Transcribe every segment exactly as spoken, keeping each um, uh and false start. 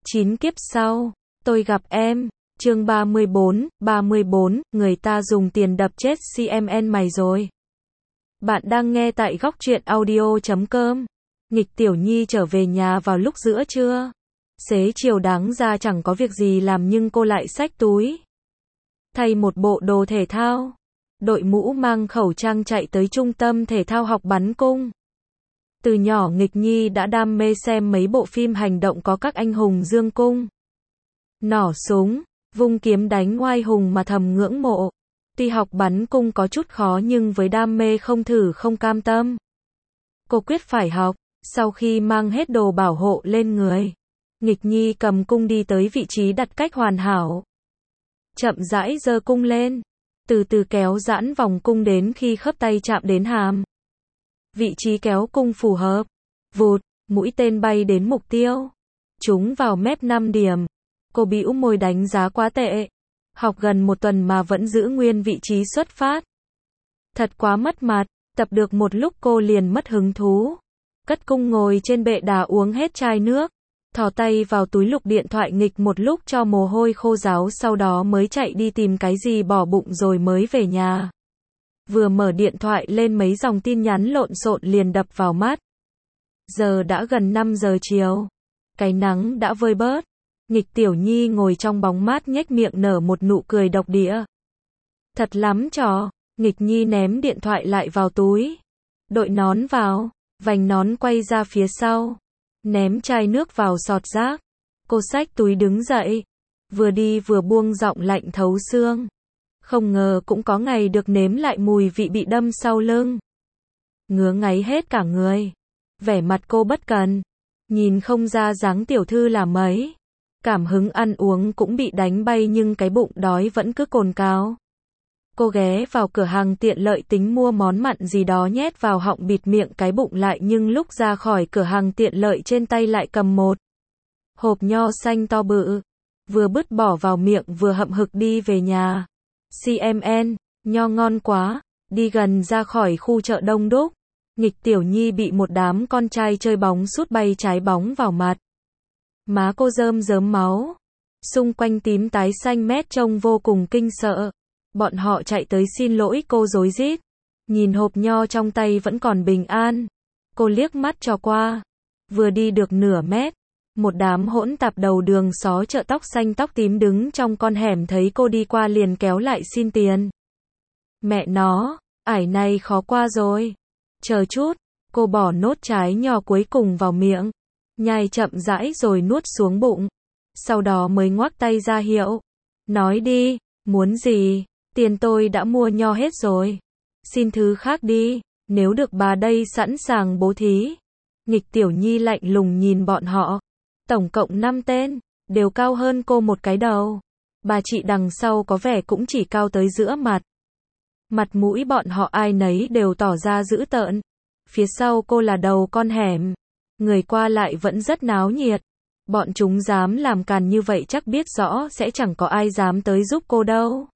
Chín kiếp sau, tôi gặp em. Chương ba mươi bốn, ba mươi bốn, người ta dùng tiền đập chết xê em en mày rồi. Bạn đang nghe tại góc truyện audio chấm com. Nghịch Tiểu Nhi trở về nhà vào lúc giữa trưa. Xế chiều đáng ra chẳng có việc gì làm nhưng cô lại xách túi. Thay một bộ đồ thể thao. Đội mũ mang khẩu trang chạy tới trung tâm thể thao học bắn cung. Từ nhỏ Nghịch Nhi đã đam mê xem mấy bộ phim hành động có các anh hùng dương cung, nỏ súng, vung kiếm đánh oai hùng mà thầm ngưỡng mộ. Tuy học bắn cung có chút khó nhưng với đam mê không thử không cam tâm. Cô quyết phải học. Sau khi mang hết đồ bảo hộ lên người, Nghịch Nhi cầm cung đi tới vị trí đặt cách hoàn hảo. Chậm rãi giơ cung lên, từ từ kéo giãn vòng cung đến khi khớp tay chạm đến hàm. Vị trí kéo cung phù hợp. Vụt, mũi tên bay đến mục tiêu. Trúng vào mép năm điểm. Cô bĩu môi đánh giá quá tệ. Học gần một tuần mà vẫn giữ nguyên vị trí xuất phát. Thật quá mất mặt. Tập được một lúc cô liền mất hứng thú. Cất cung ngồi trên bệ đá uống hết chai nước. Thò tay vào túi lục điện thoại nghịch một lúc cho mồ hôi khô ráo, sau đó mới chạy đi tìm cái gì bỏ bụng rồi mới về nhà. Vừa mở điện thoại lên mấy dòng tin nhắn lộn xộn liền đập vào mắt. Giờ đã gần năm giờ chiều. Cái nắng đã vơi bớt. Nghịch Tiểu Nhi ngồi trong bóng mát nhếch miệng nở một nụ cười độc địa. Thật lắm trò. Nghịch Nhi ném điện thoại lại vào túi. Đội nón vào. Vành nón quay ra phía sau. Ném chai nước vào sọt rác. Cô xách túi đứng dậy. Vừa đi vừa buông giọng lạnh thấu xương. Không ngờ cũng có ngày được nếm lại mùi vị bị đâm sau lưng. Ngứa ngáy hết cả người. Vẻ mặt cô bất cần. Nhìn không ra dáng tiểu thư là mấy. Cảm hứng ăn uống cũng bị đánh bay nhưng cái bụng đói vẫn cứ cồn cào. Cô ghé vào cửa hàng tiện lợi tính mua món mặn gì đó nhét vào họng bịt miệng cái bụng lại, nhưng lúc ra khỏi cửa hàng tiện lợi trên tay lại cầm một hộp nho xanh to bự. Vừa bứt bỏ vào miệng vừa hậm hực đi về nhà. xê em en, nho ngon quá. Đi gần ra khỏi khu chợ đông đúc, Nghịch Tiểu Nhi bị một đám con trai chơi bóng sút bay trái bóng vào mặt. Má cô rơm rớm máu. Xung quanh tím tái xanh mét trông vô cùng kinh sợ. Bọn họ chạy tới xin lỗi cô rối rít. Nhìn hộp nho trong tay vẫn còn bình an. Cô liếc mắt cho qua. Vừa đi được nửa mét, một đám hỗn tạp đầu đường xó chợ tóc xanh tóc tím đứng trong con hẻm thấy cô đi qua liền kéo lại xin tiền. Mẹ nó, ải này khó qua rồi. Chờ chút, cô bỏ nốt trái nho cuối cùng vào miệng. Nhai chậm rãi rồi nuốt xuống bụng. Sau đó mới ngoác tay ra hiệu. Nói đi, muốn gì? Tiền tôi đã mua nho hết rồi. Xin thứ khác đi, nếu được bà đây sẵn sàng bố thí. Nghịch Tiểu Nhi lạnh lùng nhìn bọn họ. Tổng cộng năm tên, đều cao hơn cô một cái đầu. Bà chị đằng sau có vẻ cũng chỉ cao tới giữa mặt. Mặt mũi bọn họ ai nấy đều tỏ ra dữ tợn. Phía sau cô là đầu con hẻm. Người qua lại vẫn rất náo nhiệt. Bọn chúng dám làm càn như vậy chắc biết rõ sẽ chẳng có ai dám tới giúp cô đâu.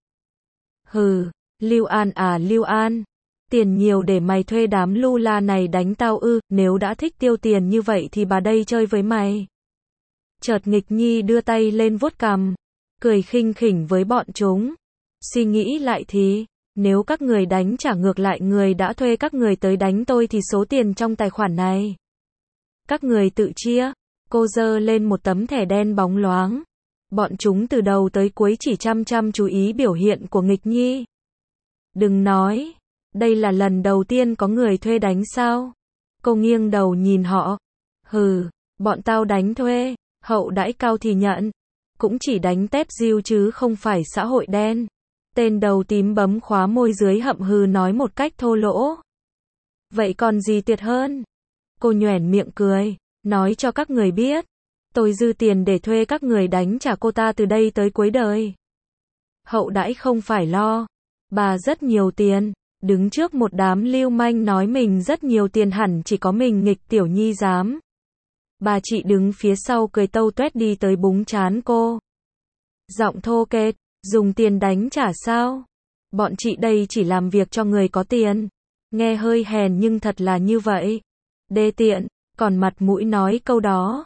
Hừ, Lưu An à Lưu An. Tiền nhiều để mày thuê đám lu la này đánh tao ư? Nếu đã thích tiêu tiền như vậy thì bà đây chơi với mày. Chợt Nghịch Nhi đưa tay lên vuốt cằm, cười khinh khỉnh với bọn chúng. Suy nghĩ lại thì, nếu các người đánh trả ngược lại người đã thuê các người tới đánh tôi thì số tiền trong tài khoản này các người tự chia. Cô giơ lên một tấm thẻ đen bóng loáng. Bọn chúng từ đầu tới cuối chỉ chăm chăm chú ý biểu hiện của Nghịch Nhi. Đừng nói, đây là lần đầu tiên có người thuê đánh sao? Cô nghiêng đầu nhìn họ. Hừ, bọn tao đánh thuê, hậu đãi cao thì nhận. Cũng chỉ đánh tép diêu chứ không phải xã hội đen. Tên đầu tím bấm khóa môi dưới hậm hừ nói một cách thô lỗ. Vậy còn gì tuyệt hơn? Cô nhoẻn miệng cười, nói cho các người biết. Tôi dư tiền để thuê các người đánh trả cô ta từ đây tới cuối đời. Hậu đãi không phải lo. Bà rất nhiều tiền. Đứng trước một đám lưu manh nói mình rất nhiều tiền hẳn chỉ có mình Nghịch Tiểu Nhi dám. Bà chị đứng phía sau cười tâu tuét đi tới búng trán cô. Giọng thô kệch, dùng tiền đánh trả sao? Bọn chị đây chỉ làm việc cho người có tiền. Nghe hơi hèn nhưng thật là như vậy. Đê tiện, còn mặt mũi nói câu đó.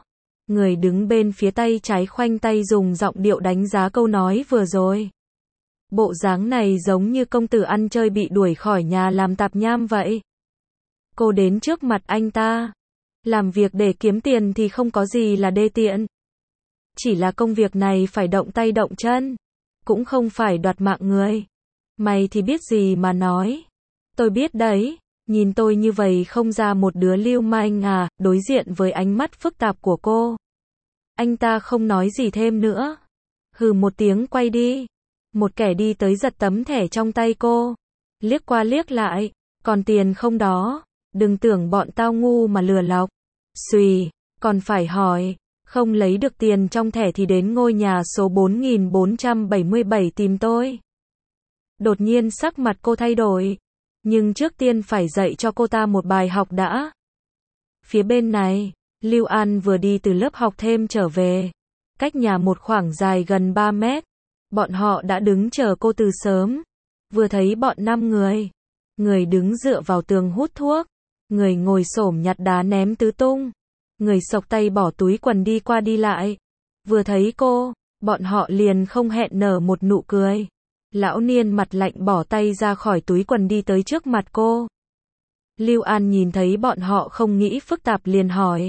Người đứng bên phía tay trái khoanh tay dùng giọng điệu đánh giá câu nói vừa rồi. Bộ dáng này giống như công tử ăn chơi bị đuổi khỏi nhà làm tạp nham vậy. Cô đến trước mặt anh ta. Làm việc để kiếm tiền thì không có gì là đê tiện. Chỉ là công việc này phải động tay động chân. Cũng không phải đoạt mạng người. Mày thì biết gì mà nói. Tôi biết đấy. Nhìn tôi như vậy không ra một đứa lưu manh à, đối diện với ánh mắt phức tạp của cô. Anh ta không nói gì thêm nữa. Hừ một tiếng quay đi. Một kẻ đi tới giật tấm thẻ trong tay cô. Liếc qua liếc lại. Còn tiền không đó. Đừng tưởng bọn tao ngu mà lừa lọc. Xùy, còn phải hỏi. Không lấy được tiền trong thẻ thì đến ngôi nhà số bốn nghìn bốn trăm bảy mươi bảy tìm tôi. Đột nhiên sắc mặt cô thay đổi. Nhưng trước tiên phải dạy cho cô ta một bài học đã. Phía bên này, Lưu An vừa đi từ lớp học thêm trở về. Cách nhà một khoảng dài gần ba mét. Bọn họ đã đứng chờ cô từ sớm. Vừa thấy bọn năm người. Người đứng dựa vào tường hút thuốc. Người ngồi xổm nhặt đá ném tứ tung. Người xộc tay bỏ túi quần đi qua đi lại. Vừa thấy cô, bọn họ liền không hẹn nở một nụ cười. Lão niên mặt lạnh bỏ tay ra khỏi túi quần đi tới trước mặt cô. Lưu An nhìn thấy bọn họ không nghĩ phức tạp liền hỏi.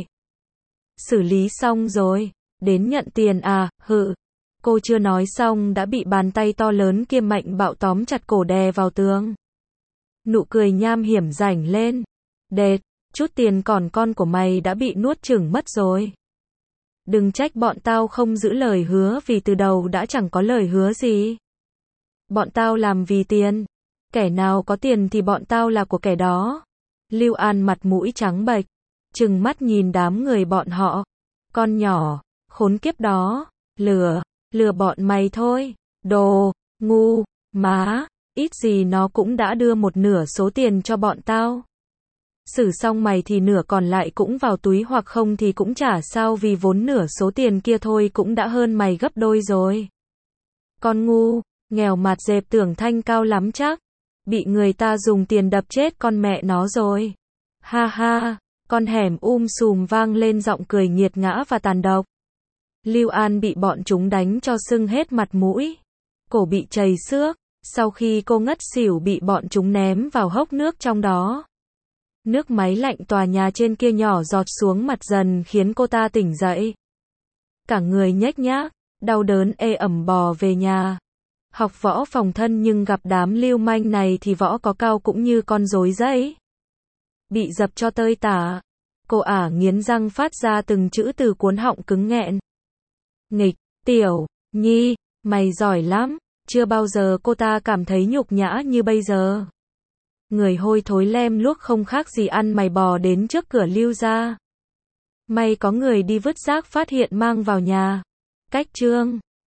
Xử lý xong rồi, đến nhận tiền à, hự. Cô chưa nói xong đã bị bàn tay to lớn kia mạnh bạo tóm chặt cổ đè vào tường. Nụ cười nham hiểm rảnh lên. Đệt, chút tiền còn con của mày đã bị nuốt chửng mất rồi. Đừng trách bọn tao không giữ lời hứa vì từ đầu đã chẳng có lời hứa gì. Bọn tao làm vì tiền. Kẻ nào có tiền thì bọn tao là của kẻ đó. Lưu An mặt mũi trắng bệch. Trừng mắt nhìn đám người bọn họ. Con nhỏ, khốn kiếp đó. Lừa, lừa bọn mày thôi. Đồ, ngu, má. Ít gì nó cũng đã đưa một nửa số tiền cho bọn tao. Xử xong mày thì nửa còn lại cũng vào túi hoặc không thì cũng trả sao vì vốn nửa số tiền kia thôi cũng đã hơn mày gấp đôi rồi. Con ngu, nghèo mạt dẹp tưởng thanh cao lắm chắc. Bị người ta dùng tiền đập chết con mẹ nó rồi. Ha ha, con hẻm um sùm vang lên giọng cười nghiệt ngã và tàn độc. Lưu An bị bọn chúng đánh cho sưng hết mặt mũi. Cổ bị trầy xước, sau khi cô ngất xỉu bị bọn chúng ném vào hốc nước trong đó. Nước máy lạnh tòa nhà trên kia nhỏ giọt xuống mặt dần khiến cô ta tỉnh dậy. Cả người nhếch nhác, đau đớn ê ẩm bò về nhà. Học võ phòng thân nhưng gặp đám lưu manh này thì võ có cao cũng như con rối giấy. Bị dập cho tơi tả. Cô ả nghiến răng phát ra từng chữ từ cuốn họng cứng nghẹn. Nghịch, Tiểu, Nhi, mày giỏi lắm. Chưa bao giờ cô ta cảm thấy nhục nhã như bây giờ. Người hôi thối lem luốc không khác gì ăn mày bò đến trước cửa Lưu gia. May có người đi vứt rác phát hiện mang vào nhà. Cách trương.